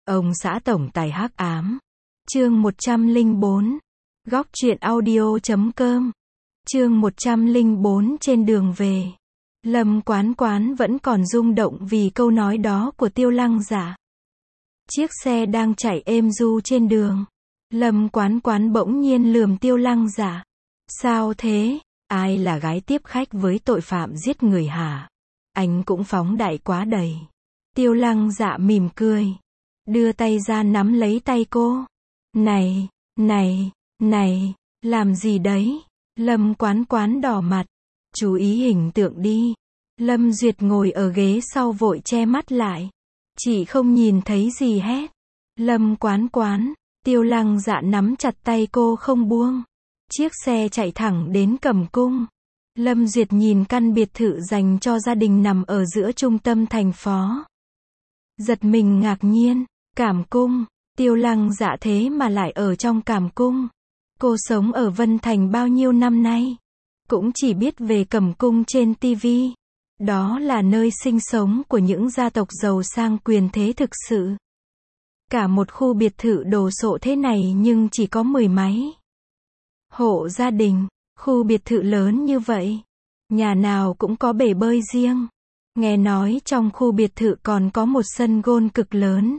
Ông xã tổng tài hắc ám. Chương 104. Góc truyện audio.com. Chương 104 trên đường về. Lâm Quán Quán vẫn còn rung động vì câu nói đó của Tiêu Lăng Dạ. Chiếc xe đang chạy êm du trên đường. Lâm Quán Quán bỗng nhiên lườm Tiêu Lăng Dạ. Sao thế? Ai là gái tiếp khách với tội phạm giết người hả? Anh cũng phóng đại quá đầy. Tiêu Lăng Dạ mỉm cười. Đưa tay ra nắm lấy tay cô. Này, làm gì đấy? Lâm Quán Quán đỏ mặt. Chú ý hình tượng đi. Lâm Duyệt ngồi ở ghế sau vội che mắt lại. Chị không nhìn thấy gì hết. Lâm Quán Quán. Tiêu Lăng Dạ nắm chặt tay cô không buông. Chiếc xe chạy thẳng đến Cẩm Cung. Lâm Duyệt nhìn căn biệt thự dành cho gia đình nằm ở giữa trung tâm thành phố. Giật mình ngạc nhiên. Cảm Cung. Tiêu Lăng Dạ thế mà lại ở trong Cảm Cung. Cô sống ở Vân Thành bao nhiêu năm nay? Cũng chỉ biết về Cẩm Cung trên TV. Đó là nơi sinh sống của những gia tộc giàu sang quyền thế thực sự. Cả một khu biệt thự đồ sộ thế này nhưng chỉ có 10 mấy hộ gia đình. Khu biệt thự lớn như vậy, nhà nào cũng có bể bơi riêng. Nghe nói trong khu biệt thự còn có một sân golf cực lớn,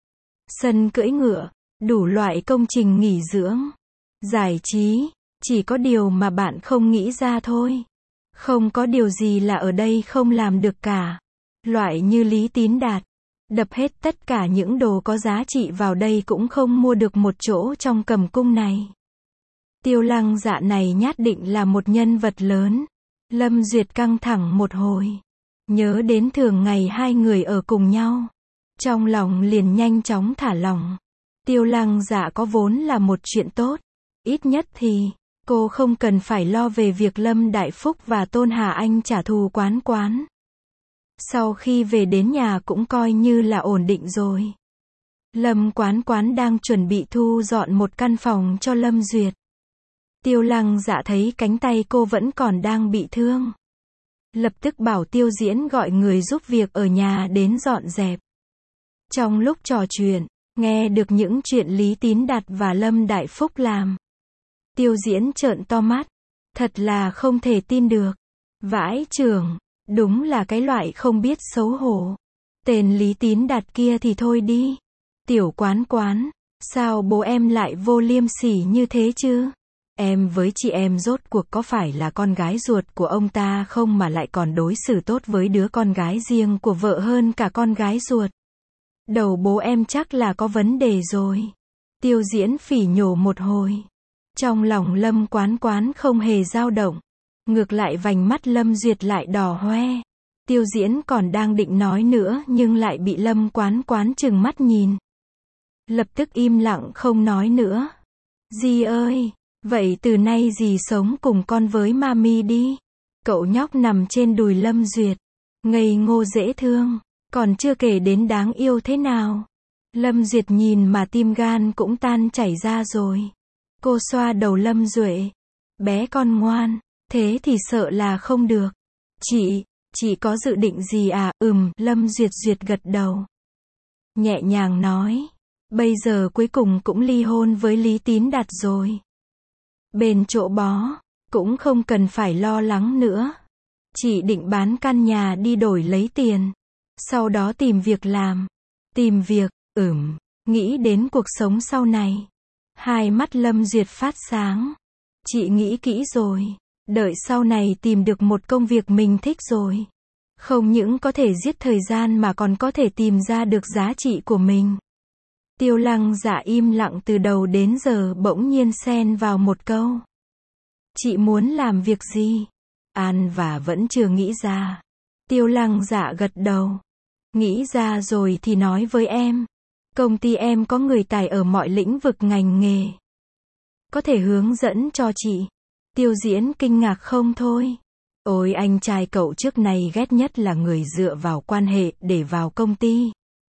sân cưỡi ngựa, đủ loại công trình nghỉ dưỡng, giải trí. Chỉ có điều mà bạn không nghĩ ra thôi. Không có điều gì là ở đây không làm được cả. Loại như Lý Tín Đạt, đập hết tất cả những đồ có giá trị vào đây cũng không mua được một chỗ trong Cẩm Cung này. Tiêu Lăng Dạ này nhất định là một nhân vật lớn. Lâm Duyệt căng thẳng một hồi. Nhớ đến thường ngày hai người ở cùng nhau. Trong lòng liền nhanh chóng thả lỏng. Tiêu Lăng Dạ có vốn là một chuyện tốt. Ít nhất thì, cô không cần phải lo về việc Lâm Đại Phúc và Tôn Hà Anh trả thù Quán Quán. Sau khi về đến nhà cũng coi như là ổn định rồi. Lâm Quán Quán đang chuẩn bị thu dọn một căn phòng cho Lâm Duyệt. Tiêu Lăng Dạ thấy cánh tay cô vẫn còn đang bị thương. Lập tức bảo Tiêu Diễn gọi người giúp việc ở nhà đến dọn dẹp. Trong lúc trò chuyện, nghe được những chuyện Lý Tín Đạt và Lâm Đại Phúc làm. Tiêu Diễn trợn to mắt. Thật là không thể tin được. Vãi chưởng, đúng là cái loại không biết xấu hổ. Tên Lý Tín Đạt kia thì thôi đi. Tiểu Quán Quán, sao bố em lại vô liêm sỉ như thế chứ? Em với chị em rốt cuộc có phải là con gái ruột của ông ta không mà lại còn đối xử tốt với đứa con gái riêng của vợ hơn cả con gái ruột? Đầu bố em chắc là có vấn đề rồi. Tiêu Diễn phỉ nhổ một hồi. Trong lòng Lâm Quán Quán không hề dao động. Ngược lại vành mắt Lâm Duyệt lại đỏ hoe. Tiêu Diễn còn đang định nói nữa nhưng lại bị Lâm Quán Quán trừng mắt nhìn. Lập tức im lặng không nói nữa. Dì ơi, vậy từ nay dì sống cùng con với mami đi. Cậu nhóc nằm trên đùi Lâm Duyệt. Ngây ngô dễ thương. Còn chưa kể đến đáng yêu thế nào. Lâm Duyệt nhìn mà tim gan cũng tan chảy ra rồi. Cô xoa đầu Lâm Duệ. Bé con ngoan, thế thì sợ là không được. Chị có dự định gì à? Lâm Duyệt gật đầu. Nhẹ nhàng nói. Bây giờ cuối cùng cũng ly hôn với Lý Tín Đạt rồi. Bên chỗ bó, cũng không cần phải lo lắng nữa. Chị định bán căn nhà đi đổi lấy tiền. Sau đó tìm việc làm. Tìm việc, nghĩ đến cuộc sống sau này. Hai mắt Lâm Duyệt phát sáng. Chị nghĩ kỹ rồi. Đợi sau này tìm được một công việc mình thích rồi. Không những có thể giết thời gian mà còn có thể tìm ra được giá trị của mình. Tiêu Lăng Dạ im lặng từ đầu đến giờ bỗng nhiên xen vào một câu. Chị muốn làm việc gì? An và vẫn chưa nghĩ ra. Tiêu Lăng Dạ gật đầu. Nghĩ ra rồi thì nói với em. Công ty em có người tài ở mọi lĩnh vực ngành nghề. Có thể hướng dẫn cho chị. Tiêu Diễn kinh ngạc không thôi. Ôi anh trai cậu trước này ghét nhất là người dựa vào quan hệ để vào công ty.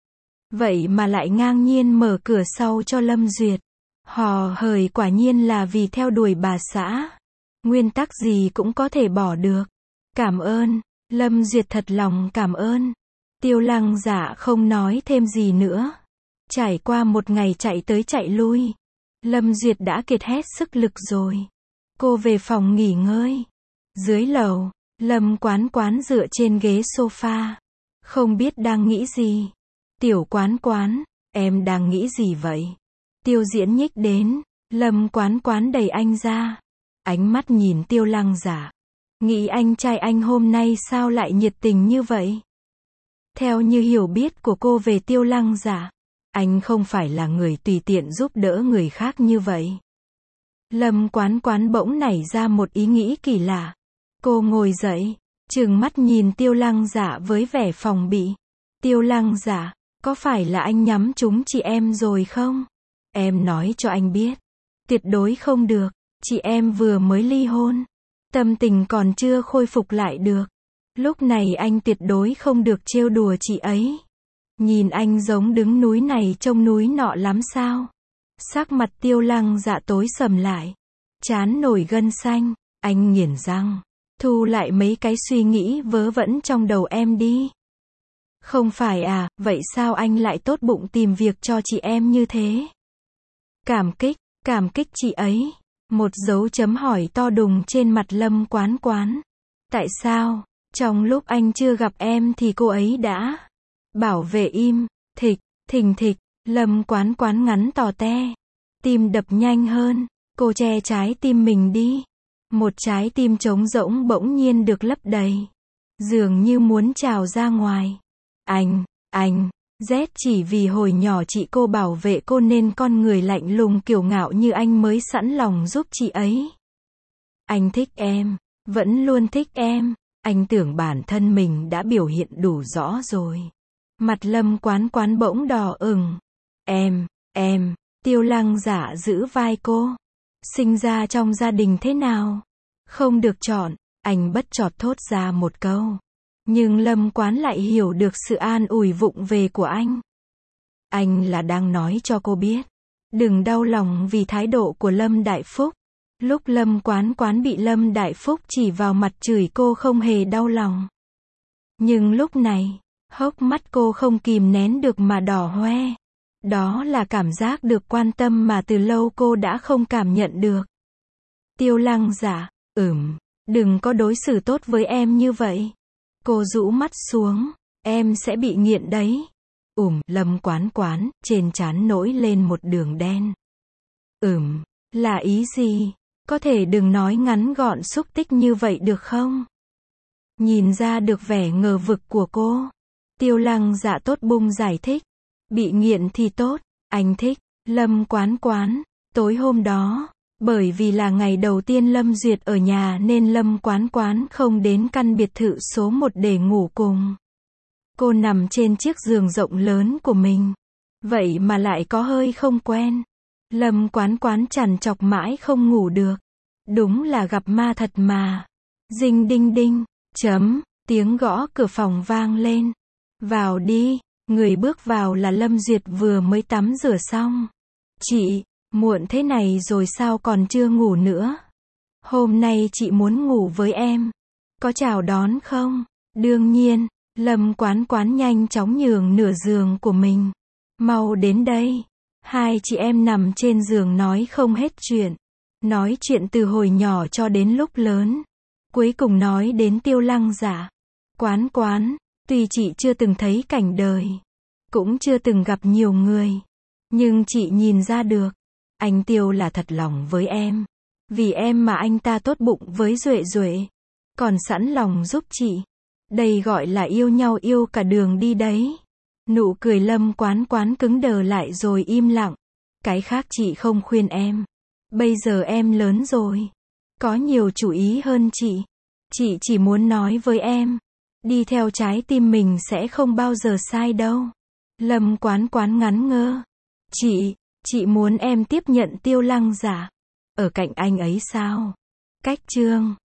Vậy mà lại ngang nhiên mở cửa sau cho Lâm Duyệt. Hò hởi quả nhiên là vì theo đuổi bà xã. Nguyên tắc gì cũng có thể bỏ được. Cảm ơn. Lâm Duyệt thật lòng cảm ơn. Tiêu Lăng Dạ không nói thêm gì nữa. Trải qua một ngày chạy tới chạy lui, Lâm Duyệt đã kiệt hết sức lực rồi. Cô về phòng nghỉ ngơi. Dưới lầu, Lâm Quán Quán dựa trên ghế sofa, không biết đang nghĩ gì. Tiểu Quán Quán, em đang nghĩ gì vậy? Tiêu Diễn nhích đến, Lâm Quán Quán đẩy anh ra. Ánh mắt nhìn Tiêu Lăng Giả. Nghĩ anh trai anh hôm nay sao lại nhiệt tình như vậy? Theo như hiểu biết của cô về Tiêu Lăng Giả, anh không phải là người tùy tiện giúp đỡ người khác như vậy. Lâm Quán Quán bỗng nảy ra một ý nghĩ kỳ lạ. Cô ngồi dậy, trừng mắt nhìn Tiêu Lăng Giả với vẻ phòng bị. Tiêu Lăng Giả, có phải là anh nhắm trúng chị em rồi không? Em nói cho anh biết, tuyệt đối không được, chị em vừa mới ly hôn, tâm tình còn chưa khôi phục lại được. Lúc này anh tuyệt đối không được trêu đùa chị ấy. Nhìn anh giống đứng núi này trông núi nọ lắm sao? Sắc mặt Tiêu Lăng Dạ tối sầm lại, trán nổi gân xanh, anh nghiến răng, thu lại mấy cái suy nghĩ vớ vẩn trong đầu em đi. Không phải à, vậy sao anh lại tốt bụng tìm việc cho chị em như thế? Cảm kích chị ấy. Một dấu chấm hỏi to đùng trên mặt Lâm Quán Quán. Tại sao, trong lúc anh chưa gặp em thì cô ấy đã bảo vệ im, thình thịch, Lâm Quán Quán ngắn tò te. Tim đập nhanh hơn, cô che trái tim mình đi. Một trái tim trống rỗng bỗng nhiên được lấp đầy. Dường như muốn trào ra ngoài. Anh, Z chỉ vì hồi nhỏ chị cô bảo vệ cô nên con người lạnh lùng kiêu ngạo như anh mới sẵn lòng giúp chị ấy. Anh thích em, vẫn luôn thích em, anh tưởng bản thân mình đã biểu hiện đủ rõ rồi. Mặt Lâm Quán Quán bỗng đỏ ửng. Em, Tiêu Lăng Giả giữ vai cô. Sinh ra trong gia đình thế nào? Không được chọn, anh bất chợt thốt ra một câu. Nhưng Lâm Quán lại hiểu được sự an ủi vụng về của anh. Anh là đang nói cho cô biết, đừng đau lòng vì thái độ của Lâm Đại Phúc. Lúc Lâm Quán Quán bị Lâm Đại Phúc chỉ vào mặt chửi cô không hề đau lòng. Nhưng lúc này, hốc mắt cô không kìm nén được mà đỏ hoe. Đó là cảm giác được quan tâm mà từ lâu cô đã không cảm nhận được. Tiêu Lăng Giả, đừng có đối xử tốt với em như vậy. Cô rũ mắt xuống, em sẽ bị nghiện đấy. Lâm Quán Quán, trên trán nổi lên một đường đen. Là ý gì? Có thể đừng nói ngắn gọn xúc tích như vậy được không? Nhìn ra được vẻ ngờ vực của cô, Tiêu Lăng Dạ tốt bụng giải thích. Bị nghiện thì tốt, anh thích. Lâm Quán Quán, tối hôm đó, bởi vì là ngày đầu tiên Lâm Duyệt ở nhà nên Lâm Quán Quán không đến căn biệt thự số 1 để ngủ cùng. Cô nằm trên chiếc giường rộng lớn của mình. Vậy mà lại có hơi không quen. Lâm Quán Quán trằn trọc mãi không ngủ được. Đúng là gặp ma thật mà. Ding đinh đinh, tiếng gõ cửa phòng vang lên. Vào đi. Người bước vào là Lâm Duyệt vừa mới tắm rửa xong. Chị, muộn thế này rồi sao còn chưa ngủ nữa? Hôm nay chị muốn ngủ với em. Có chào đón không? Đương nhiên, Lâm Quán Quán nhanh chóng nhường nửa giường của mình. Mau đến đây. Hai chị em nằm trên giường nói không hết chuyện. Nói chuyện từ hồi nhỏ cho đến lúc lớn. Cuối cùng nói đến Tiêu Lăng Giả. Quán Quán, tuy chị chưa từng thấy cảnh đời, cũng chưa từng gặp nhiều người, nhưng chị nhìn ra được, anh Tiêu là thật lòng với em. Vì em mà anh ta tốt bụng với Duệ Duệ, còn sẵn lòng giúp chị. Đây gọi là yêu nhau yêu cả đường đi đấy. Nụ cười Lâm Quán Quán cứng đờ lại rồi im lặng. Cái khác chị không khuyên em. Bây giờ em lớn rồi, có nhiều chủ ý hơn chị. Chị chỉ muốn nói với em, đi theo trái tim mình sẽ không bao giờ sai đâu. Lâm Quán Quán ngắn ngơ. Chị muốn em tiếp nhận Tiêu Lăng Giả ở cạnh anh ấy sao? Cách chương